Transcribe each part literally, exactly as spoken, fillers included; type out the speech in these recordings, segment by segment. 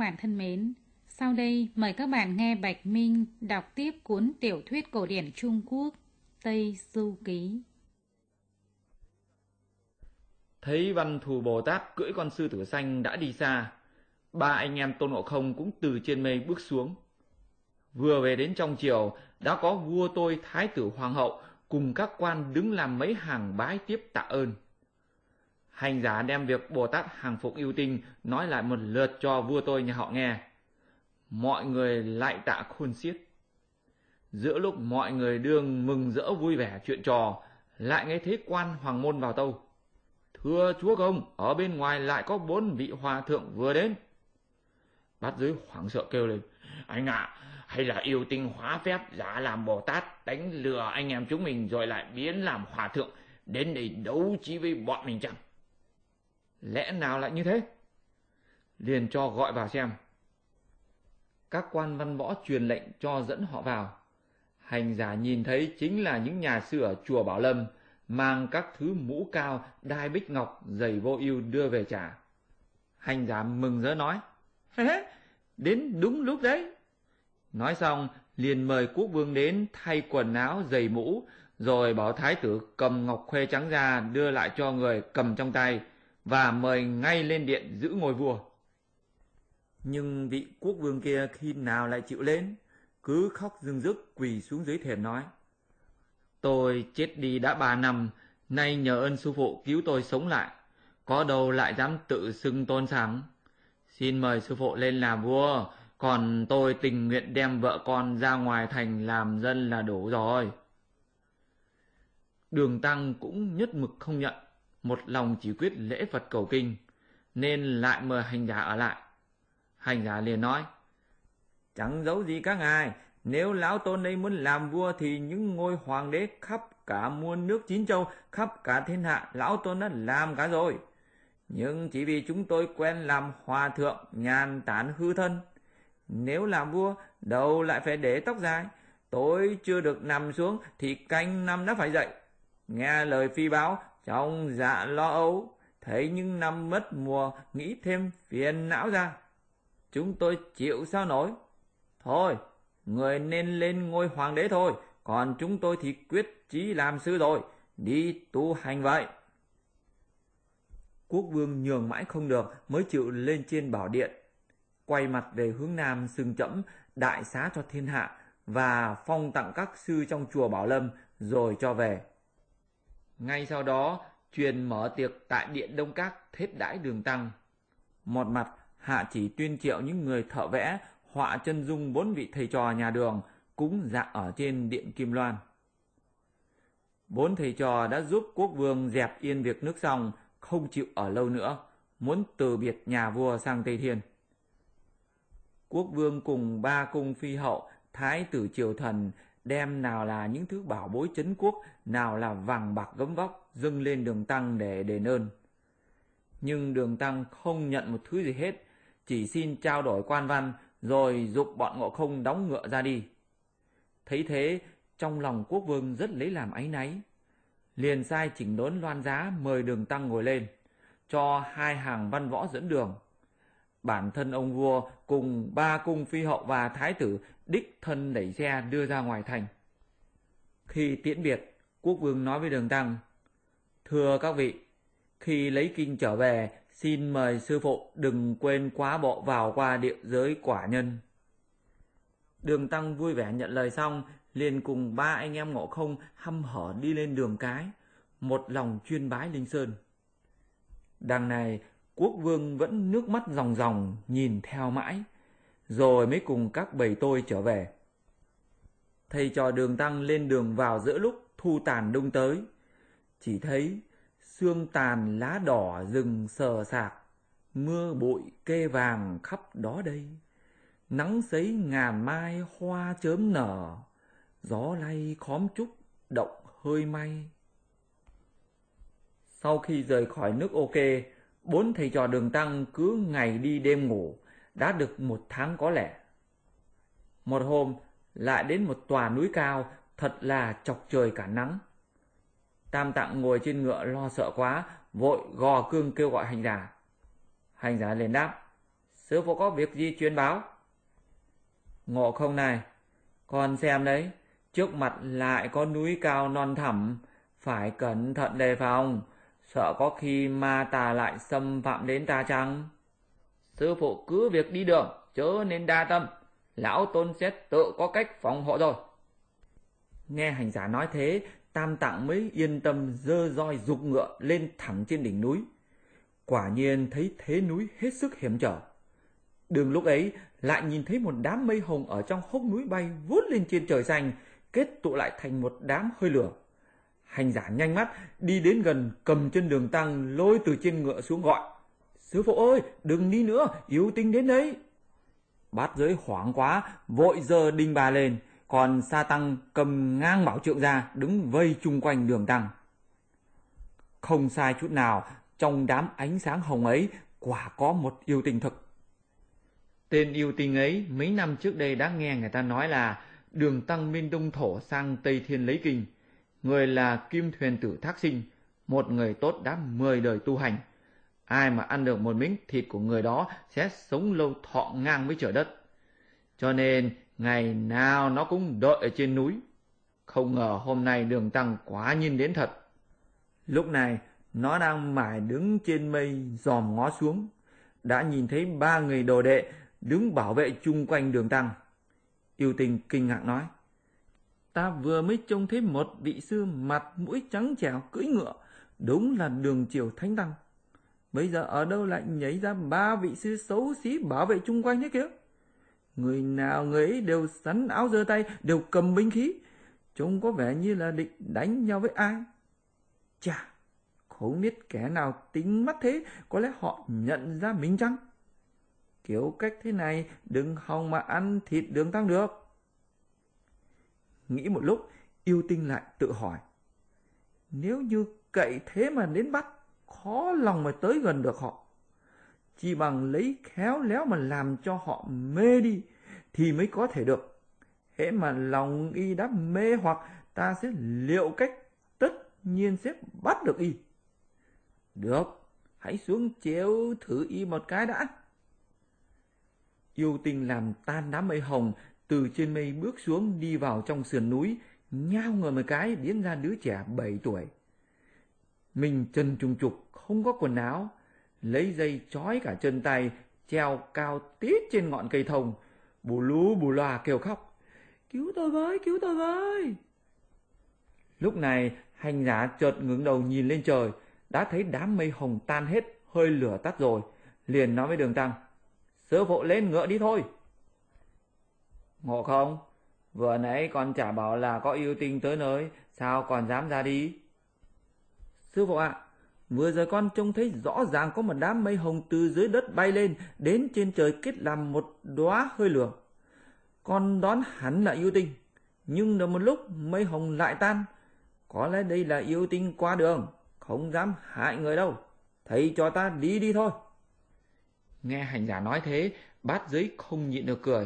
bạn thân mến, sau đây mời các bạn nghe Bạch Minh đọc tiếp cuốn tiểu thuyết cổ điển Trung Quốc Tây Du Ký. Thấy Văn Thù Bồ Tát cưỡi con sư tử xanh đã đi xa, ba anh em Tôn Ngộ Không cũng từ trên mây bước xuống. Vừa về đến trong triều, đã có vua tôi, thái tử hoàng hậu cùng các quan đứng làm mấy hàng bái tiếp tạ ơn. Hành giả đem việc Bồ Tát hàng phục yêu tinh nói lại một lượt cho vua tôi nhà họ nghe. Mọi người lại tạ khôn xiết. Giữa lúc mọi người đương mừng rỡ vui vẻ chuyện trò, lại nghe thấy quan hoàng môn vào tâu: "Thưa chúa công, ở bên ngoài lại có bốn vị hòa thượng vừa đến." Bát Giới hoảng sợ kêu lên: "Anh ạ, à, hay là yêu tinh hóa phép giả làm Bồ Tát đánh lừa anh em chúng mình rồi lại biến làm hòa thượng đến đây đấu trí với bọn mình chăng?" Lẽ nào lại như thế? Liền cho gọi vào xem. Các quan văn võ truyền lệnh cho dẫn họ vào. Hành giả nhìn thấy chính là những nhà sư ở chùa Bảo Lâm, mang các thứ mũ cao, đai bích ngọc, giày vô ưu đưa về trả. Hành giả mừng rỡ nói: "Hế, đến đúng lúc đấy." Nói xong liền mời quốc vương đến thay quần áo, giày mũ, rồi bảo thái tử cầm ngọc khuê trắng ra đưa lại cho người cầm trong tay, và mời ngay lên điện giữ ngôi vua. Nhưng vị quốc vương kia khi nào lại chịu lên, cứ khóc rưng rức quỳ xuống dưới thềm nói: "Tôi chết đi đã ba năm, nay nhờ ơn sư phụ cứu tôi sống lại, có đâu lại dám tự xưng tôn sàng. Xin mời sư phụ lên làm vua, còn tôi tình nguyện đem vợ con ra ngoài thành làm dân là đủ rồi." Đường Tăng cũng nhất mực không nhận, một lòng chỉ quyết lễ Phật cầu kinh, nên lại mời hành giả ở lại. Hành giả liền nói: "Chẳng giấu gì các ngài, nếu lão tôn đây muốn làm vua thì những ngôi hoàng đế khắp cả muôn nước chín châu, khắp cả thiên hạ lão tôn đã làm cả rồi. Nhưng chỉ vì chúng tôi quen làm hòa thượng, nhàn tản hư thân. Nếu làm vua, đầu lại phải để tóc dài. Tôi chưa được nằm xuống thì canh năm đã phải dậy. Nghe lời phi báo, trong dạ lo âu, thấy những năm mất mùa, nghĩ thêm phiền não ra. Chúng tôi chịu sao nổi. Thôi, người nên lên ngôi hoàng đế thôi, còn chúng tôi thì quyết chí làm sư rồi, đi tu hành vậy." Quốc vương nhường mãi không được mới chịu lên trên bảo điện, quay mặt về hướng nam xưng trẫm đại xá cho thiên hạ và phong tặng các sư trong chùa Bảo Lâm rồi cho về. Ngay sau đó truyền mở tiệc tại điện Đông Các thết đãi Đường Tăng. Một mặt hạ chỉ tuyên triệu những người thợ vẽ họa chân dung bốn vị thầy trò nhà Đường cúng dạ ở trên điện Kim Loan. Bốn thầy trò đã giúp quốc vương dẹp yên việc nước xong, không chịu ở lâu nữa, muốn từ biệt nhà vua sang Tây Thiên. Quốc vương cùng ba cung phi hậu, thái tử triều thần đem nào là những thứ bảo bối trấn quốc, nào là vàng bạc gấm vóc dâng lên Đường Tăng để đền ơn. Nhưng Đường Tăng không nhận một thứ gì hết, chỉ xin trao đổi quan văn rồi giục bọn Ngộ Không đóng ngựa ra đi. Thấy thế, trong lòng quốc vương rất lấy làm áy náy, liền sai chỉnh đốn loan giá mời Đường Tăng ngồi lên, cho hai hàng văn võ dẫn đường. Bản thân ông vua cùng ba cung phi hậu và thái tử đích thân đẩy xe đưa ra ngoài thành. Khi tiễn biệt, quốc vương nói với Đường Tăng: "Thưa các vị, khi lấy kinh trở về, xin mời sư phụ đừng quên quá bộ vào qua địa giới quả nhân." Đường Tăng vui vẻ nhận lời xong, liền cùng ba anh em Ngộ Không hăm hở đi lên đường cái, một lòng chuyên bái Linh Sơn. Đằng này quốc vương vẫn nước mắt ròng ròng nhìn theo mãi, rồi mới cùng các bầy tôi trở về. Thầy trò Đường Tăng lên đường vào giữa lúc thu tàn đông tới, chỉ thấy sương tàn lá đỏ rừng sờ sạc, mưa bụi kê vàng khắp đó đây. Nắng sấy ngàn mai hoa chớm nở, gió lay khóm trúc động hơi may. Sau khi rời khỏi nước OK, bốn thầy trò Đường Tăng cứ ngày đi đêm ngủ, đã được một tháng có lẽ. Một hôm lại đến một tòa núi cao, thật là chọc trời cả nắng. Tam Tạng ngồi trên ngựa lo sợ quá, vội gò cương kêu gọi hành giả. Hành giả liền đáp: Sư phụ có việc gì truyền báo? Ngộ Không này, con xem đấy, trước mặt lại có núi cao non thẳm, phải cẩn thận đề phòng, sợ có khi ma tà lại xâm phạm đến ta chăng? Sư phụ cứ việc đi đường, chớ nên đa tâm, lão tôn sẽ tự có cách phòng hộ rồi. Nghe hành giả nói thế, Tam Tạng mới yên tâm giơ roi giục ngựa lên thẳng trên đỉnh núi. Quả nhiên thấy thế núi hết sức hiểm trở. Đường lúc ấy lại nhìn thấy một đám mây hồng ở trong hốc núi bay vút lên trên trời xanh, kết tụ lại thành một đám hơi lửa. Hành giả nhanh mắt đi đến gần, cầm chân Đường Tăng lôi từ trên ngựa xuống gọi: Sư phụ ơi, đừng đi nữa, yêu tinh đến đấy. Bát Giới hoảng quá, vội giơ đinh bà lên, còn Sa Tăng cầm ngang bảo trượng ra, đứng vây chung quanh Đường Tăng. Không sai chút nào, trong đám ánh sáng hồng ấy quả có một yêu tinh thực. Tên yêu tinh ấy mấy năm trước đây đã nghe người ta nói là Đường Tăng bên Đông Thổ sang Tây Thiên lấy kinh, người là Kim Thuyền Tử Thác Sinh, một người tốt đã mười đời tu hành. Ai mà ăn được một miếng thịt của người đó sẽ sống lâu thọ ngang với trời đất. Cho nên ngày nào nó cũng đợi ở trên núi. Không ngờ hôm nay Đường Tăng quá nhiên đến thật. Lúc này nó đang mải đứng trên mây dòm ngó xuống, đã nhìn thấy ba người đồ đệ đứng bảo vệ chung quanh Đường Tăng. Yêu tinh kinh ngạc nói: Ta vừa mới trông thấy một vị sư mặt mũi trắng trẻo cưỡi ngựa, đúng là Đường Triều Thánh Tăng. Bây giờ ở đâu lại nhảy ra ba vị sư xấu xí bảo vệ chung quanh thế kia? Người nào người ấy đều sắn áo giơ tay, đều cầm binh khí, trông có vẻ như là định đánh nhau với ai. Chà, không biết kẻ nào tính mắt thế, có lẽ họ nhận ra mình chăng? Kiểu cách thế này đừng hòng mà ăn thịt Đường Tăng được. Nghĩ một lúc, yêu tinh lại tự hỏi: Nếu như cậy thế mà đến bắt, khó lòng mà tới gần được họ. Chỉ bằng lấy khéo léo mà làm cho họ mê đi thì mới có thể được. Hễ mà lòng y đã mê hoặc, ta sẽ liệu cách tất nhiên sẽ bắt được y. Được, hãy xuống chiếu thử y một cái đã. Yêu tinh làm tan đám mây hồng, từ trên mây bước xuống, đi vào trong sườn núi, nhao người một cái biến ra đứa trẻ bảy tuổi. Mình chân trùng trục, không có quần áo, lấy dây trói cả chân tay, treo cao tít trên ngọn cây thông, bù lú bù loa kêu khóc: Cứu tôi với, cứu tôi với. Lúc này hành giả chợt ngẩng đầu nhìn lên trời, đã thấy đám mây hồng tan hết, hơi lửa tắt rồi, liền nói với Đường Tăng: Sư phụ lên ngựa đi thôi. Ngộ Không, vừa nãy con chả bảo là có yêu tinh tới nơi, sao còn dám ra đi? Sư phụ ạ, à, vừa rồi con trông thấy rõ ràng có một đám mây hồng từ dưới đất bay lên, đến trên trời kết làm một đóa hơi lửa. Con đoán hẳn là yêu tinh, nhưng được một lúc mây hồng lại tan. Có lẽ đây là yêu tinh qua đường, không dám hại người đâu. Thầy cho ta đi đi thôi. Nghe hành giả nói thế, Bát Giới không nhịn được cười.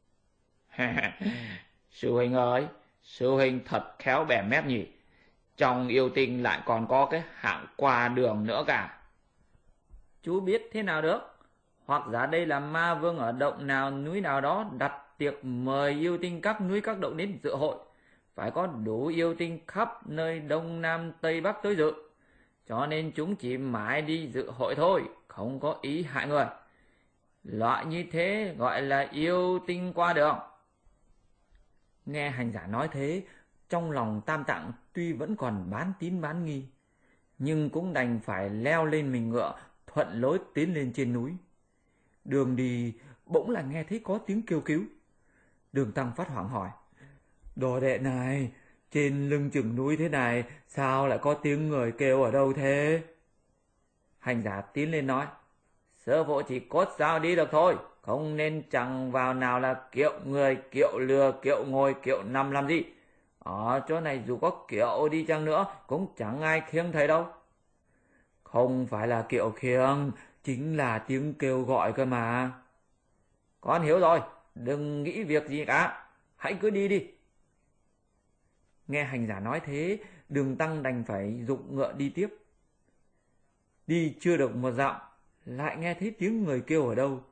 Sư huynh ơi, sư huynh thật khéo bẻ mép nhỉ. Trong yêu tinh lại còn có cái hạng qua đường nữa cả. Chú biết thế nào được? Hoặc giả đây là ma vương ở động nào núi nào đó đặt tiệc mời yêu tinh các núi các động đến dự hội. Phải có đủ yêu tinh khắp nơi Đông Nam Tây Bắc tới dự. Cho nên chúng chỉ mãi đi dự hội thôi, không có ý hại người. Loại như thế gọi là yêu tinh qua đường. Nghe hành giả nói thế, trong lòng Tam Tạng tuy vẫn còn bán tín bán nghi, nhưng cũng đành phải leo lên mình ngựa, thuận lối tiến lên trên núi. Đường đi bỗng lại nghe thấy có tiếng kêu cứu. Đường Tăng phát hoảng hỏi: Đồ đệ này, trên lưng chừng núi thế này, sao lại có tiếng người kêu ở đâu thế? Hành giả tiến lên nói: Sư phụ chỉ cốt sao đi được thôi, không nên chẳng vào nào là kiệu người, kiệu lừa, kiệu ngồi, kiệu nằm làm gì. Ở chỗ này dù có kiệu đi chăng nữa cũng chẳng ai khiêng thầy đâu. Không phải là kiệu khiêng, chính là tiếng kêu gọi cơ mà. Con hiểu rồi, đừng nghĩ việc gì cả, hãy cứ đi đi. Nghe hành giả nói thế, Đường Tăng đành phải giục ngựa đi tiếp. Đi chưa được một dặm, lại nghe thấy tiếng người kêu ở đâu.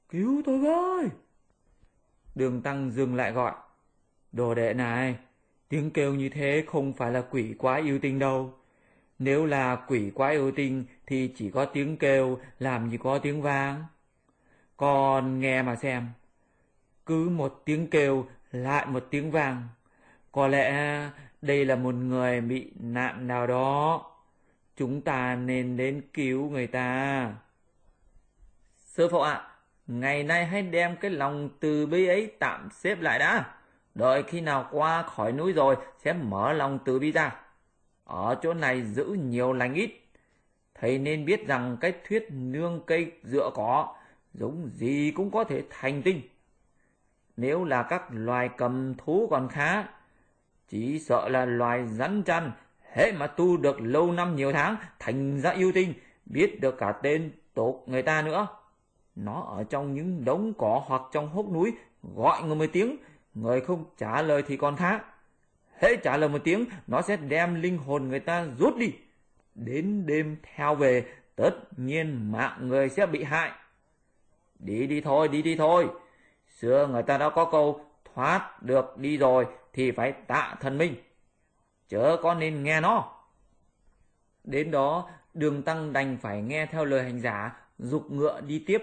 cứu tôi với. Đường Tăng dừng lại gọi, đồ đệ này, tiếng kêu như thế không phải là quỷ quái yêu tinh đâu. Nếu là quỷ quái yêu tinh thì chỉ có tiếng kêu, làm gì có tiếng vang. Con nghe mà xem, cứ một tiếng kêu lại một tiếng vang, có lẽ đây là một người bị nạn nào đó. Chúng ta nên đến cứu người ta. Sư phụ ạ, à, ngày nay hãy đem cái lòng từ bi ấy tạm xếp lại đã. Đợi khi nào qua khỏi núi rồi sẽ mở lòng từ bi ra. Ở chỗ này giữ nhiều lành ít. Thầy nên biết rằng cái thuyết nương cây dựa cỏ giống gì cũng có thể thành tinh. Nếu là các loài cầm thú còn khá, chỉ sợ là loài rắn chăn, hễ mà tu được lâu năm nhiều tháng thành ra yêu tinh, biết được cả tên tục người ta nữa. Nó ở trong những đống cỏ hoặc trong hốc núi, gọi người một tiếng, người không trả lời thì còn khá. Hễ trả lời một tiếng, nó sẽ đem linh hồn người ta rút đi. Đến đêm theo về, tất nhiên mạng người sẽ bị hại. Đi đi thôi, đi đi thôi. Xưa người ta đã có câu, thoát được đi rồi thì phải tạ thần minh, chớ có nên nghe nó. Đến đó, Đường Tăng đành phải nghe theo lời hành giả, giục ngựa đi tiếp.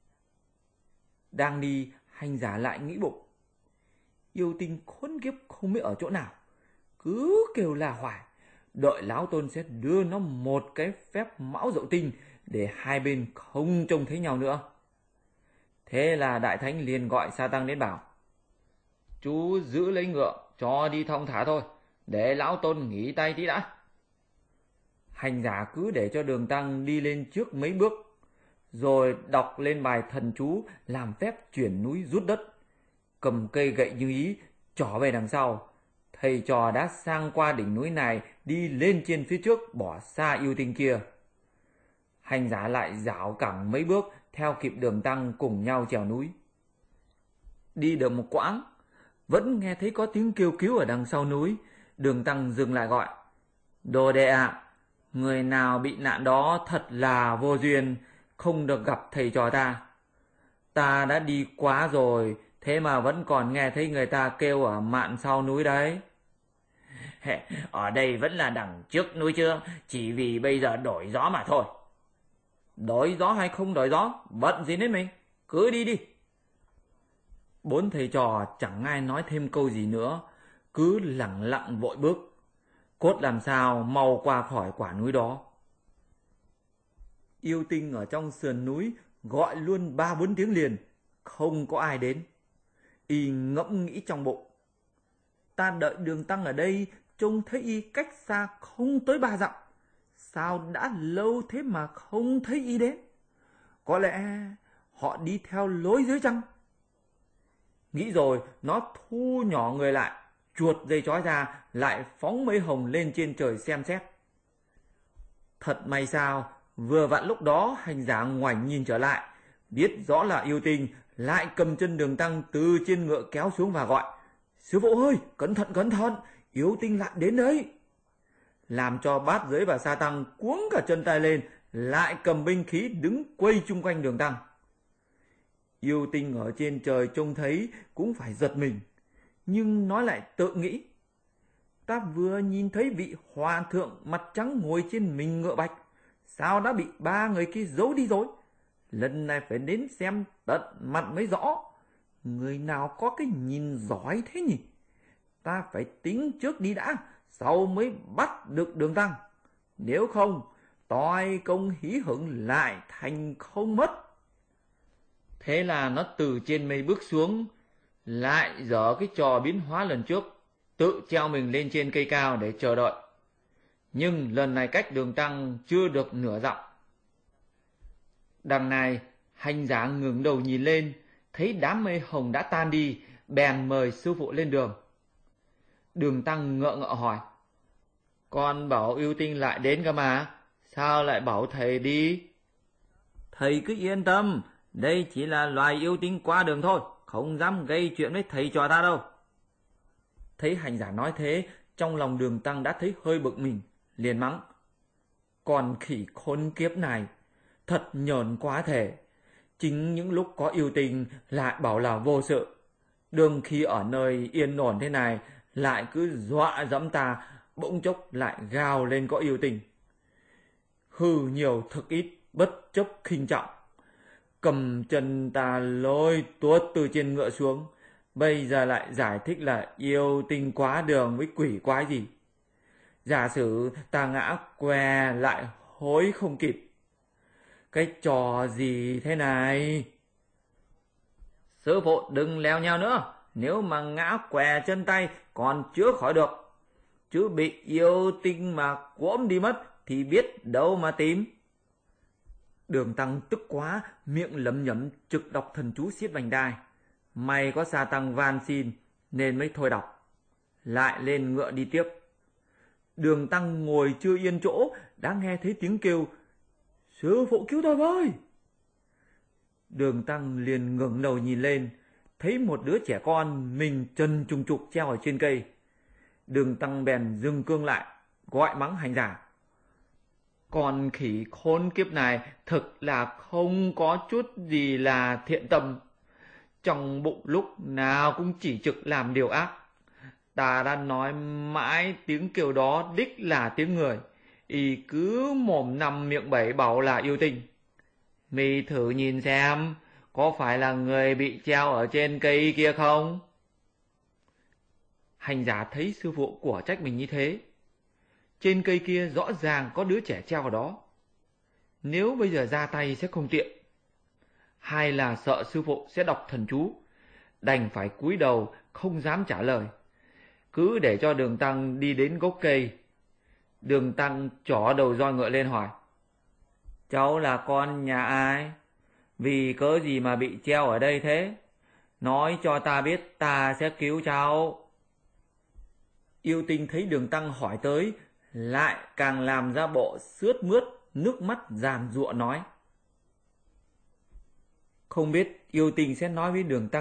Đang đi, hành giả lại nghĩ bụng, yêu tinh khốn kiếp không biết ở chỗ nào, cứ kêu là hoài. Đợi lão tôn sẽ đưa nó một cái phép mão dậu tinh, để hai bên không trông thấy nhau nữa. Thế là đại thánh liền gọi Sa Tăng đến bảo, chú giữ lấy ngựa cho đi thong thả thôi, để lão tôn nghỉ tay tí đã. Hành giả cứ để cho Đường Tăng đi lên trước mấy bước, rồi đọc lên bài thần chú làm phép chuyển núi rút đất. Cầm cây gậy như ý trỏ về đằng sau. Thầy trò đã sang qua đỉnh núi này, đi lên trên phía trước, bỏ xa yêu tinh kia. Hành giả lại dảo cẳng mấy bước, theo kịp Đường Tăng cùng nhau trèo núi. Đi được một quãng, vẫn nghe thấy có tiếng kêu cứu ở đằng sau núi. Đường Tăng dừng lại gọi, đồ đệ ạ, à, người nào bị nạn đó thật là vô duyên, không được gặp thầy trò ta. Ta đã đi quá rồi, thế mà vẫn còn nghe thấy người ta kêu ở mạn sau núi đấy. Ở đây vẫn là đằng trước núi chưa, chỉ vì bây giờ đổi gió mà thôi. Đổi gió hay không đổi gió, bận gì đến mình, cứ đi đi. Bốn thầy trò chẳng ai nói thêm câu gì nữa, cứ lẳng lặng vội bước, cốt làm sao mau qua khỏi quả núi đó. Yêu tinh ở trong sườn núi gọi luôn ba bốn tiếng liền, không có ai đến. Y ngẫm nghĩ trong bụng, ta đợi Đường Tăng ở đây, trông thấy y cách xa không tới ba dặm, sao đã lâu thế mà không thấy y đến? Có lẽ họ đi theo lối dưới chăng? Nghĩ rồi, nó thu nhỏ người lại, chuột dây trói ra, lại phóng mây hồng lên trên trời xem xét. Thật may sao, vừa vặn lúc đó hành giả ngoảnh nhìn trở lại, biết rõ là yêu tinh, lại cầm chân Đường Tăng từ trên ngựa kéo xuống và gọi, sư phụ ơi, cẩn thận cẩn thận, yêu tinh lại đến đấy. Làm cho Bát Giới và Sa Tăng cuống cả chân tay lên, lại cầm binh khí đứng quây chung quanh Đường Tăng. Yêu tinh ở trên trời trông thấy cũng phải giật mình, nhưng nó lại tự nghĩ, ta vừa nhìn thấy vị hòa thượng mặt trắng ngồi trên mình ngựa bạch, sao đã bị ba người kia giấu đi rồi? Lần này phải đến xem tận mặt mới rõ, người nào có cái nhìn giỏi thế nhỉ? Ta phải tính trước đi đã, sau mới bắt được Đường Tăng. Nếu không, toi công hí hửng lại thành không mất. Thế là nó từ trên mây bước xuống, lại dở cái trò biến hóa lần trước, tự treo mình lên trên cây cao để chờ đợi. Nhưng lần này cách Đường Tăng chưa được nửa dặm. Đằng này, hành giả ngẩng đầu nhìn lên, thấy đám mây hồng đã tan đi, bèn mời sư phụ lên đường. Đường Tăng ngợ ngợ hỏi, con bảo yêu tinh lại đến cơ mà, sao lại bảo thầy đi? Thầy cứ yên tâm, đây chỉ là loài yêu tinh qua đường thôi, không dám gây chuyện với thầy trò ta đâu. Thấy hành giả nói thế, trong lòng Đường Tăng đã thấy hơi bực mình, liền mắng, còn khỉ khốn kiếp này, thật nhờn quá thể. Chính những lúc có yêu tình lại bảo là vô sự. Đương khi ở nơi yên ổn thế này lại cứ dọa dẫm ta, bỗng chốc lại gào lên có yêu tình. Hư nhiều thực ít, bất chấp khinh trọng. Cầm chân ta lôi tuốt từ trên ngựa xuống, bây giờ lại giải thích là yêu tinh quá đường với quỷ quái gì. Giả sử ta ngã què lại hối không kịp. Cái trò gì thế này? Sư phụ đừng leo nheo nữa, nếu mà ngã què chân tay còn chữa khỏi được, chứ bị yêu tinh mà cuỗm đi mất thì biết đâu mà tìm. Đường Tăng tức quá, miệng lẩm nhẩm trực đọc thần chú xiết vành đai. May có Sa Tăng van xin nên mới thôi đọc, lại lên ngựa đi tiếp. Đường Tăng ngồi chưa yên chỗ đã nghe thấy tiếng kêu: "Sư phụ cứu tôi với!" Đường Tăng liền ngẩng đầu nhìn lên, thấy một đứa trẻ con mình chân trùng trục treo ở trên cây. Đường Tăng bèn dừng cương lại, gọi mắng hành giả: "Con khỉ khốn kiếp này thực là không có chút gì là thiện tâm, trong bụng lúc nào cũng chỉ trực làm điều ác. Ta đã nói mãi tiếng kêu đó đích là tiếng người, y cứ mồm năm miệng bảy bảo là yêu tinh. Mi thử nhìn xem, có phải là người bị treo ở trên cây kia không?" Hành giả thấy sư phụ của trách mình như thế. Trên cây kia rõ ràng có đứa trẻ treo ở đó. Nếu bây giờ ra tay sẽ không tiện, hay là sợ sư phụ sẽ đọc thần chú, đành phải cúi đầu không dám trả lời, cứ để cho Đường Tăng đi đến gốc cây. Đường Tăng trỏ đầu roi ngựa lên hỏi: "Cháu là con nhà ai? Vì cớ gì mà bị treo ở đây thế? Nói cho ta biết, ta sẽ cứu cháu." Yêu tinh thấy Đường Tăng hỏi tới, lại càng làm ra bộ sướt mướt, nước mắt giàn giụa nói: "Không biết yêu tinh sẽ nói với Đường Tăng